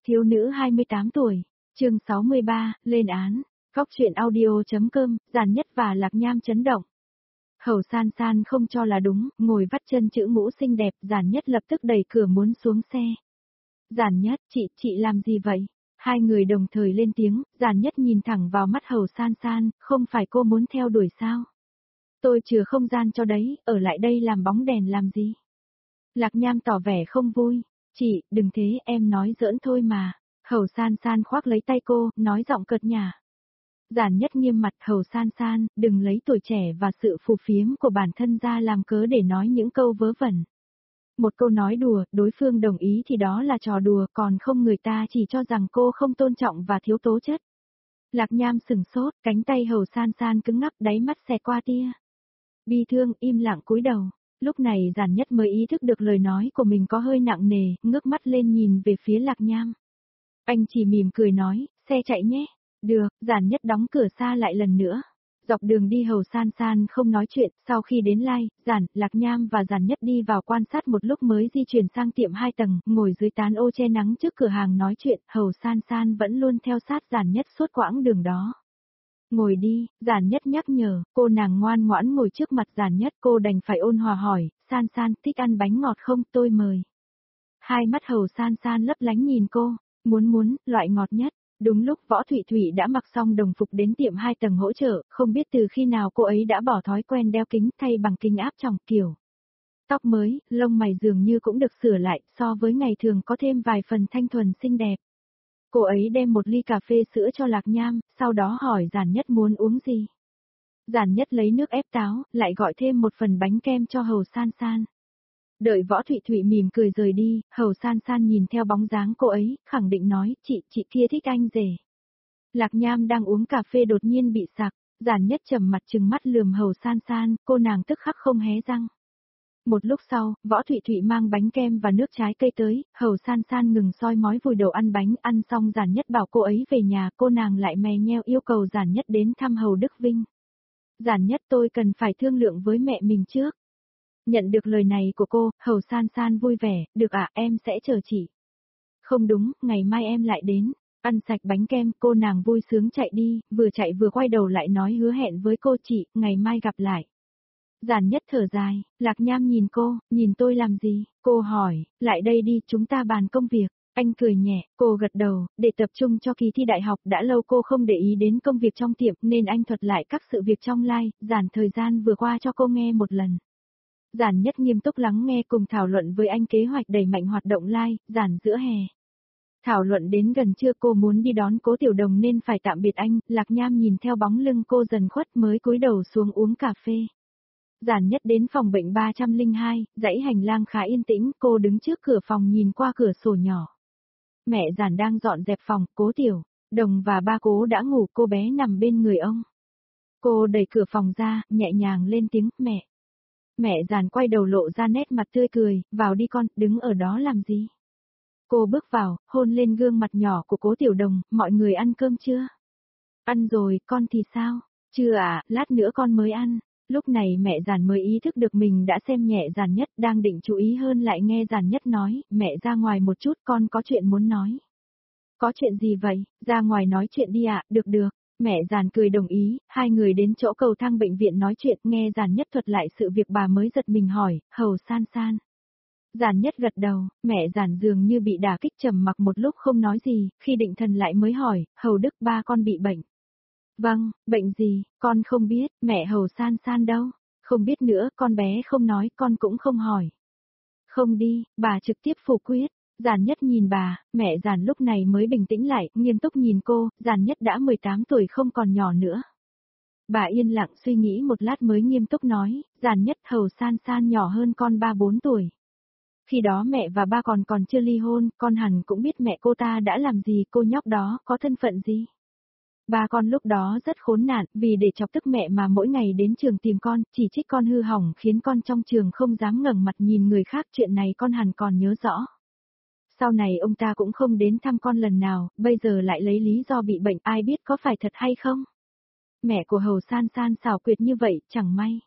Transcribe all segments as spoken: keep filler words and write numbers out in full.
Thiếu nữ hai mươi tám tuổi, chương sáu mươi ba, lên án, Cóc truyện audio.com, Giản Nhất và Lạc Nham chấn động. Hầu San San không cho là đúng, ngồi vắt chân chữ mũ xinh đẹp, Giản Nhất lập tức đẩy cửa muốn xuống xe. Giản Nhất, chị, chị làm gì vậy? Hai người đồng thời lên tiếng, Giản Nhất nhìn thẳng vào mắt Hầu San San, không phải cô muốn theo đuổi sao? Tôi chừa không gian cho đấy, ở lại đây làm bóng đèn làm gì? Lạc Nham tỏ vẻ không vui, chị, đừng thế, em nói giỡn thôi mà. Hầu San San khoác lấy tay cô, nói giọng cợt nhả. Giản Nhất nghiêm mặt, Hầu San San, đừng lấy tuổi trẻ và sự phù phiếm của bản thân ra làm cớ để nói những câu vớ vẩn. Một câu nói đùa, đối phương đồng ý thì đó là trò đùa, còn không người ta chỉ cho rằng cô không tôn trọng và thiếu tố chất. Lạc Nham sừng sốt, cánh tay Hầu San San cứng ngắc, đáy mắt xẹt qua tia bi thương, im lặng cúi đầu. Lúc này Giản Nhất mới ý thức được lời nói của mình có hơi nặng nề, ngước mắt lên nhìn về phía Lạc Nham. Anh chỉ mỉm cười nói, xe chạy nhé. Được, Giản Nhất đóng cửa xa lại lần nữa. Dọc đường đi Hầu San San không nói chuyện, sau khi đến Lai, Giản, Lạc Nham và Giản Nhất đi vào quan sát một lúc mới di chuyển sang tiệm hai tầng, ngồi dưới tán ô che nắng trước cửa hàng nói chuyện, Hầu San San vẫn luôn theo sát Giản Nhất suốt quãng đường đó. Ngồi đi, Giản Nhất nhắc nhở, cô nàng ngoan ngoãn ngồi trước mặt Giản Nhất, cô đành phải ôn hòa hỏi, San San, thích ăn bánh ngọt không, tôi mời. Hai mắt Hầu San San lấp lánh nhìn cô, muốn muốn, loại ngọt nhất. Đúng lúc Võ Thụy Thụy đã mặc xong đồng phục đến tiệm hai tầng hỗ trợ, không biết từ khi nào cô ấy đã bỏ thói quen đeo kính thay bằng kính áp tròng kiểu. Tóc mới, lông mày dường như cũng được sửa lại, so với ngày thường có thêm vài phần thanh thuần xinh đẹp. Cô ấy đem một ly cà phê sữa cho Lạc Nham, sau đó hỏi Giản Nhất muốn uống gì. Giản Nhất lấy nước ép táo, lại gọi thêm một phần bánh kem cho Hầu San San. Đợi Võ Thụy Thụy mỉm cười rời đi, Hầu San San nhìn theo bóng dáng cô ấy, khẳng định nói, chị, chị kia thích anh rể. Lạc Nham đang uống cà phê đột nhiên bị sặc, Giản Nhất trầm mặt trừng mắt lườm Hầu San San, cô nàng tức khắc không hé răng. Một lúc sau, Võ Thụy Thụy mang bánh kem và nước trái cây tới, Hầu San San ngừng soi mói vùi đầu ăn bánh, ăn xong Giản Nhất bảo cô ấy về nhà, cô nàng lại mè nheo yêu cầu Giản Nhất đến thăm Hầu Đức Vinh. Giản Nhất, tôi cần phải thương lượng với mẹ mình trước. Nhận được lời này của cô, Hầu San San vui vẻ, được ạ, em sẽ chờ chị. Không đúng, ngày mai em lại đến. Ăn sạch bánh kem, cô nàng vui sướng chạy đi, vừa chạy vừa quay đầu lại nói hứa hẹn với cô, chị, ngày mai gặp lại. Giản Nhất thở dài, Lạc Nham nhìn cô, nhìn tôi làm gì? Cô hỏi, lại đây đi, chúng ta bàn công việc. Anh cười nhẹ, cô gật đầu, để tập trung cho kỳ thi đại học, đã lâu cô không để ý đến công việc trong tiệm nên anh thuật lại các sự việc trong Lai, Giản thời gian vừa qua cho cô nghe một lần. Giản Nhất nghiêm túc lắng nghe cùng thảo luận với anh kế hoạch đẩy mạnh hoạt động Lai, Giản giữa hè. Thảo luận đến gần trưa cô muốn đi đón Cố Tiểu Đồng nên phải tạm biệt anh, Lạc Nham nhìn theo bóng lưng cô dần khuất mới cúi đầu xuống uống cà phê. Giản Nhất đến phòng bệnh ba không hai, dãy hành lang khá yên tĩnh, cô đứng trước cửa phòng nhìn qua cửa sổ nhỏ. Mẹ Giản đang dọn dẹp phòng, Cố Tiểu Đồng và ba Cố đã ngủ, cô bé nằm bên người ông. Cô đẩy cửa phòng ra, nhẹ nhàng lên tiếng, mẹ. Mẹ Giản quay đầu lộ ra nét mặt tươi cười, vào đi con, đứng ở đó làm gì? Cô bước vào, hôn lên gương mặt nhỏ của Cố Tiểu Đồng, mọi người ăn cơm chưa? Ăn rồi, con thì sao? Chưa ạ, à, lát nữa con mới ăn. Lúc này mẹ Giản mới ý thức được mình đã xem nhẹ Giản Nhất, đang định chú ý hơn lại nghe Giản Nhất nói, mẹ ra ngoài một chút, con có chuyện muốn nói. Có chuyện gì vậy? Ra ngoài nói chuyện đi ạ, à, được được. Mẹ Giản cười đồng ý, hai người đến chỗ cầu thang bệnh viện nói chuyện, nghe Giản Nhất thuật lại sự việc bà mới giật mình hỏi, Hầu San San. Giản Nhất gật đầu, mẹ Giản dường như bị đả kích trầm mặc một lúc không nói gì, khi định thần lại mới hỏi, Hầu Đức ba con bị bệnh. Vâng, bệnh gì, con không biết, mẹ Hầu San San đâu, không biết nữa, con bé không nói, con cũng không hỏi. Không đi, bà trực tiếp phủ quyết. Giản Nhất nhìn bà, mẹ Giản lúc này mới bình tĩnh lại, nghiêm túc nhìn cô, Giản Nhất đã mười tám tuổi không còn nhỏ nữa. Bà yên lặng suy nghĩ một lát mới nghiêm túc nói, Giản Nhất, Hầu San San nhỏ hơn con ba bốn tuổi. Khi đó mẹ và ba còn còn chưa ly hôn, con hẳn cũng biết mẹ cô ta đã làm gì, cô nhóc đó có thân phận gì. Ba con lúc đó rất khốn nạn, vì để chọc tức mẹ mà mỗi ngày đến trường tìm con, chỉ trích con hư hỏng khiến con trong trường không dám ngẩng mặt nhìn người khác, chuyện này con hẳn còn nhớ rõ. Sau này ông ta cũng không đến thăm con lần nào, bây giờ lại lấy lý do bị bệnh, ai biết có phải thật hay không? Mẹ của Hầu San San xảo quyệt như vậy, chẳng may.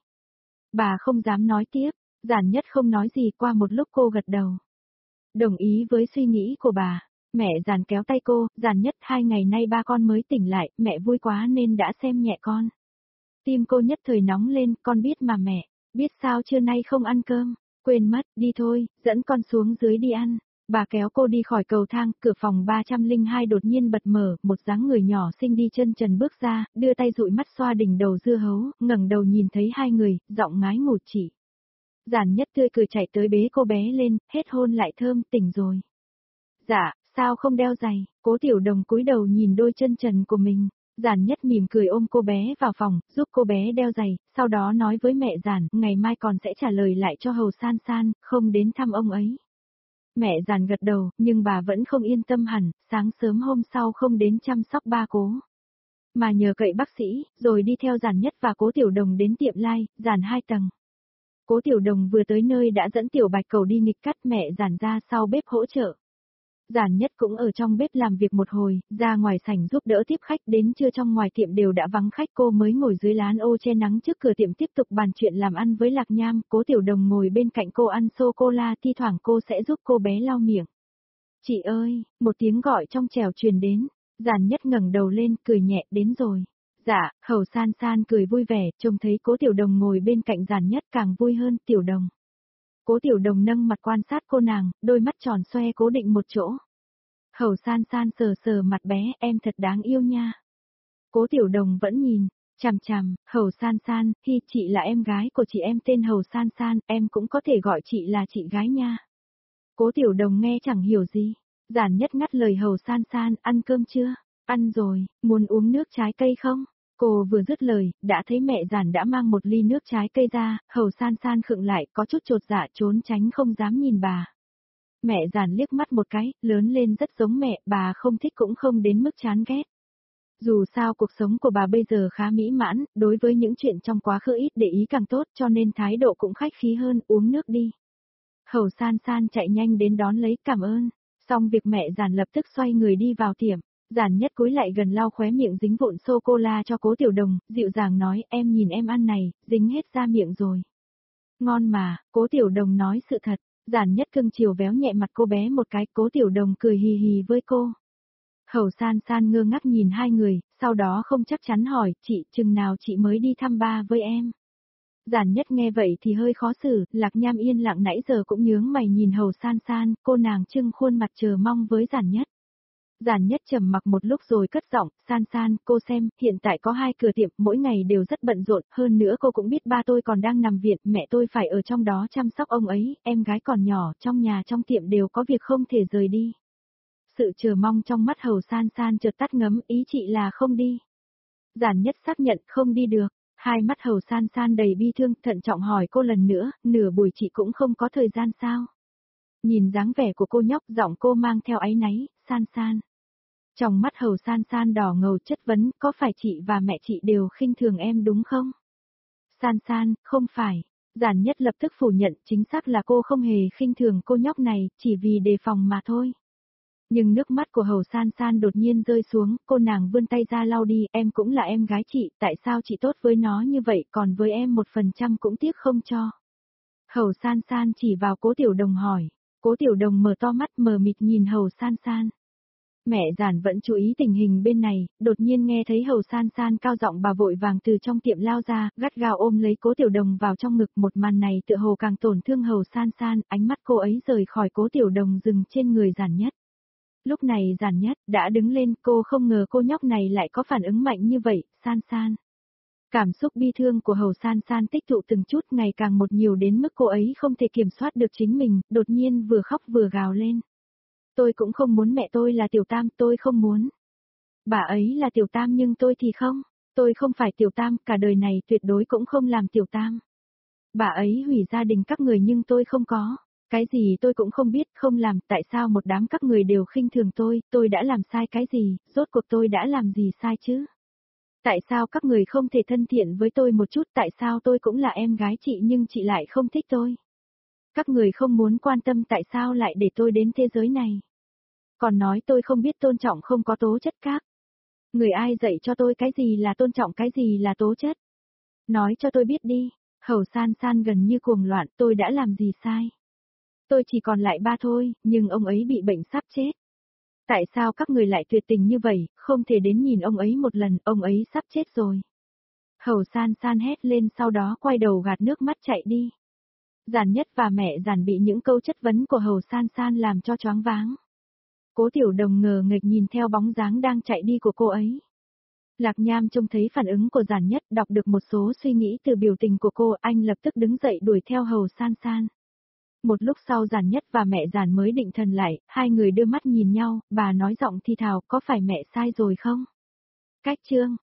Bà không dám nói tiếp, Giản Nhất không nói gì, qua một lúc cô gật đầu. Đồng ý với suy nghĩ của bà. Mẹ Giản kéo tay cô, Giản Nhất hai ngày nay ba con mới tỉnh lại, mẹ vui quá nên đã xem nhẹ con. Tim cô nhất thời nóng lên, con biết mà mẹ, biết sao trưa nay không ăn cơm, quên mất, đi thôi, dẫn con xuống dưới đi ăn. Bà kéo cô đi khỏi cầu thang, cửa phòng ba trăm lẻ hai đột nhiên bật mở, một dáng người nhỏ xinh đi chân trần bước ra, đưa tay dụi mắt xoa đỉnh đầu dưa hấu, ngẩng đầu nhìn thấy hai người, giọng ngái ngủ chỉ. Giản Nhất tươi cười chạy tới bế cô bé lên, hết hôn lại thơm, tỉnh rồi. Dạ, sao không đeo giày, Cố Tiểu Đồng cúi đầu nhìn đôi chân trần của mình. Giản Nhất mỉm cười ôm cô bé vào phòng, giúp cô bé đeo giày, sau đó nói với mẹ Giản, ngày mai còn sẽ trả lời lại cho Hầu San San, không đến thăm ông ấy. Mẹ Giản gật đầu, nhưng bà vẫn không yên tâm hẳn, sáng sớm hôm sau không đến chăm sóc ba Cố. Mà nhờ cậy bác sĩ, rồi đi theo Giản Nhất và Cố Tiểu Đồng đến tiệm lai, Giản hai tầng. Cố Tiểu Đồng vừa tới nơi đã dẫn Tiểu Bạch Cầu đi nghịch cắt, mẹ Giản ra sau bếp hỗ trợ. Giản Nhất cũng ở trong bếp làm việc một hồi, ra ngoài sảnh giúp đỡ tiếp khách, đến trưa trong ngoài tiệm đều đã vắng khách, cô mới ngồi dưới lán ô che nắng trước cửa tiệm tiếp tục bàn chuyện làm ăn với Lạc Nham. Cố Tiểu Đồng ngồi bên cạnh cô ăn sô-cô-la, thi thoảng cô sẽ giúp cô bé lau miệng. Chị ơi, một tiếng gọi trong trẻo truyền đến, Giản Nhất ngẩng đầu lên, cười nhẹ, đến rồi. Dạ, Hầu San San cười vui vẻ, trông thấy Cố Tiểu Đồng ngồi bên cạnh Giản Nhất càng vui hơn. Tiểu Đồng. Cố Tiểu Đồng nâng mặt quan sát cô nàng, đôi mắt tròn xoe cố định một chỗ. Hầu San San sờ sờ mặt bé, em thật đáng yêu nha. Cố Tiểu Đồng vẫn nhìn, chằm chằm, Hầu San San, khi chị là em gái của chị, em tên Hầu San San, em cũng có thể gọi chị là chị gái nha. Cố Tiểu Đồng nghe chẳng hiểu gì. Giản Nhất ngắt lời Hầu San San, ăn cơm chưa? Ăn rồi, muốn uống nước trái cây không? Cô vừa dứt lời, đã thấy mẹ Giản đã mang một ly nước trái cây ra, Hầu San San khựng lại, có chút chột dạ trốn tránh không dám nhìn bà. Mẹ Giản liếc mắt một cái, lớn lên rất giống mẹ, bà không thích cũng không đến mức chán ghét. Dù sao cuộc sống của bà bây giờ khá mỹ mãn, đối với những chuyện trong quá khứ ít để ý càng tốt, cho nên thái độ cũng khách khí hơn, uống nước đi. Hầu San San chạy nhanh đến đón lấy, cảm ơn. Xong việc mẹ Giản lập tức xoay người đi vào tiệm. Giản Nhất cúi lại gần lau khóe miệng dính vụn sô-cô-la cho Cố Tiểu Đồng, dịu dàng nói, em nhìn em ăn này, dính hết ra miệng rồi. Ngon mà, Cố Tiểu Đồng nói sự thật. Giản Nhất cưng chiều véo nhẹ mặt cô bé một cái, Cố Tiểu Đồng cười hì hì với cô. Hầu San San ngơ ngác nhìn hai người, sau đó không chắc chắn hỏi, chị, chừng nào chị mới đi thăm ba với em? Giản Nhất nghe vậy thì hơi khó xử, Lạc Nham yên lặng nãy giờ cũng nhướng mày nhìn Hầu San San, cô nàng trưng khuôn mặt chờ mong với Giản Nhất. Giản Nhất trầm mặc một lúc rồi cất giọng, San San, cô xem, hiện tại có hai cửa tiệm, mỗi ngày đều rất bận rộn, hơn nữa cô cũng biết ba tôi còn đang nằm viện, mẹ tôi phải ở trong đó chăm sóc ông ấy, em gái còn nhỏ, trong nhà trong tiệm đều có việc không thể rời đi. Sự chờ mong trong mắt Hầu San San chợt tắt ngấm, ý chị là không đi. Giản Nhất xác nhận không đi được, hai mắt Hầu San San đầy bi thương, thận trọng hỏi cô lần nữa, nửa buổi chị cũng không có thời gian sao? Nhìn dáng vẻ của cô nhóc, giọng cô mang theo áy náy, San San. Trong mắt Hầu San San đỏ ngầu chất vấn, có phải chị và mẹ chị đều khinh thường em đúng không? San San, không phải. Giản Nhất lập tức phủ nhận, chính xác là cô không hề khinh thường cô nhóc này, chỉ vì đề phòng mà thôi. Nhưng nước mắt của Hầu San San đột nhiên rơi xuống, cô nàng vươn tay ra lau đi, em cũng là em gái chị, tại sao chị tốt với nó như vậy, còn với em một phần trăm cũng tiếc không cho. Hầu San San chỉ vào Cố Tiểu Đồng hỏi, Cố Tiểu Đồng mở to mắt mờ mịt nhìn Hầu San San. Mẹ Giản vẫn chú ý tình hình bên này, đột nhiên nghe thấy Hầu San San cao giọng, bà vội vàng từ trong tiệm lao ra, gắt gao ôm lấy Cố Tiểu Đồng vào trong ngực, một màn này tựa hồ càng tổn thương Hầu San San, ánh mắt cô ấy rời khỏi Cố Tiểu Đồng dừng trên người Giản Nhất. Lúc này Giản Nhất đã đứng lên, cô không ngờ cô nhóc này lại có phản ứng mạnh như vậy, San San. Cảm xúc bi thương của Hầu San San tích tụ từng chút ngày càng một nhiều đến mức cô ấy không thể kiểm soát được chính mình, đột nhiên vừa khóc vừa gào lên. Tôi cũng không muốn mẹ tôi là Tiểu Tam, tôi không muốn. Bà ấy là Tiểu Tam nhưng tôi thì không. Tôi không phải Tiểu Tam, cả đời này tuyệt đối cũng không làm Tiểu Tam. Bà ấy hủy gia đình các người nhưng tôi không có. Cái gì tôi cũng không biết, không làm, tại sao một đám các người đều khinh thường tôi, tôi đã làm sai cái gì, rốt cuộc tôi đã làm gì sai chứ? Tại sao các người không thể thân thiện với tôi một chút, tại sao tôi cũng là em gái chị nhưng chị lại không thích tôi? Các người không muốn quan tâm tại sao lại để tôi đến thế giới này? Còn nói tôi không biết tôn trọng, không có tố chất các. Người ai dạy cho tôi cái gì là tôn trọng, cái gì là tố chất? Nói cho tôi biết đi. Hầu San San gần như cuồng loạn, tôi đã làm gì sai? Tôi chỉ còn lại ba thôi, nhưng ông ấy bị bệnh sắp chết. Tại sao các người lại tuyệt tình như vậy, không thể đến nhìn ông ấy một lần, ông ấy sắp chết rồi. Hầu san san hét lên sau đó quay đầu gạt nước mắt chạy đi. Giản Nhất và mẹ Giản bị những câu chất vấn của Hầu san san làm cho choáng váng. Cố Tiểu Đồng ngờ nghệch nhìn theo bóng dáng đang chạy đi của cô ấy. Lạc Nham trông thấy phản ứng của Giản Nhất, đọc được một số suy nghĩ từ biểu tình của cô, anh lập tức đứng dậy đuổi theo Hầu san san. Một lúc sau Giản Nhất và mẹ Giản mới định thần lại, hai người đưa mắt nhìn nhau, bà nói giọng thì thào, có phải mẹ sai rồi không? Cách chương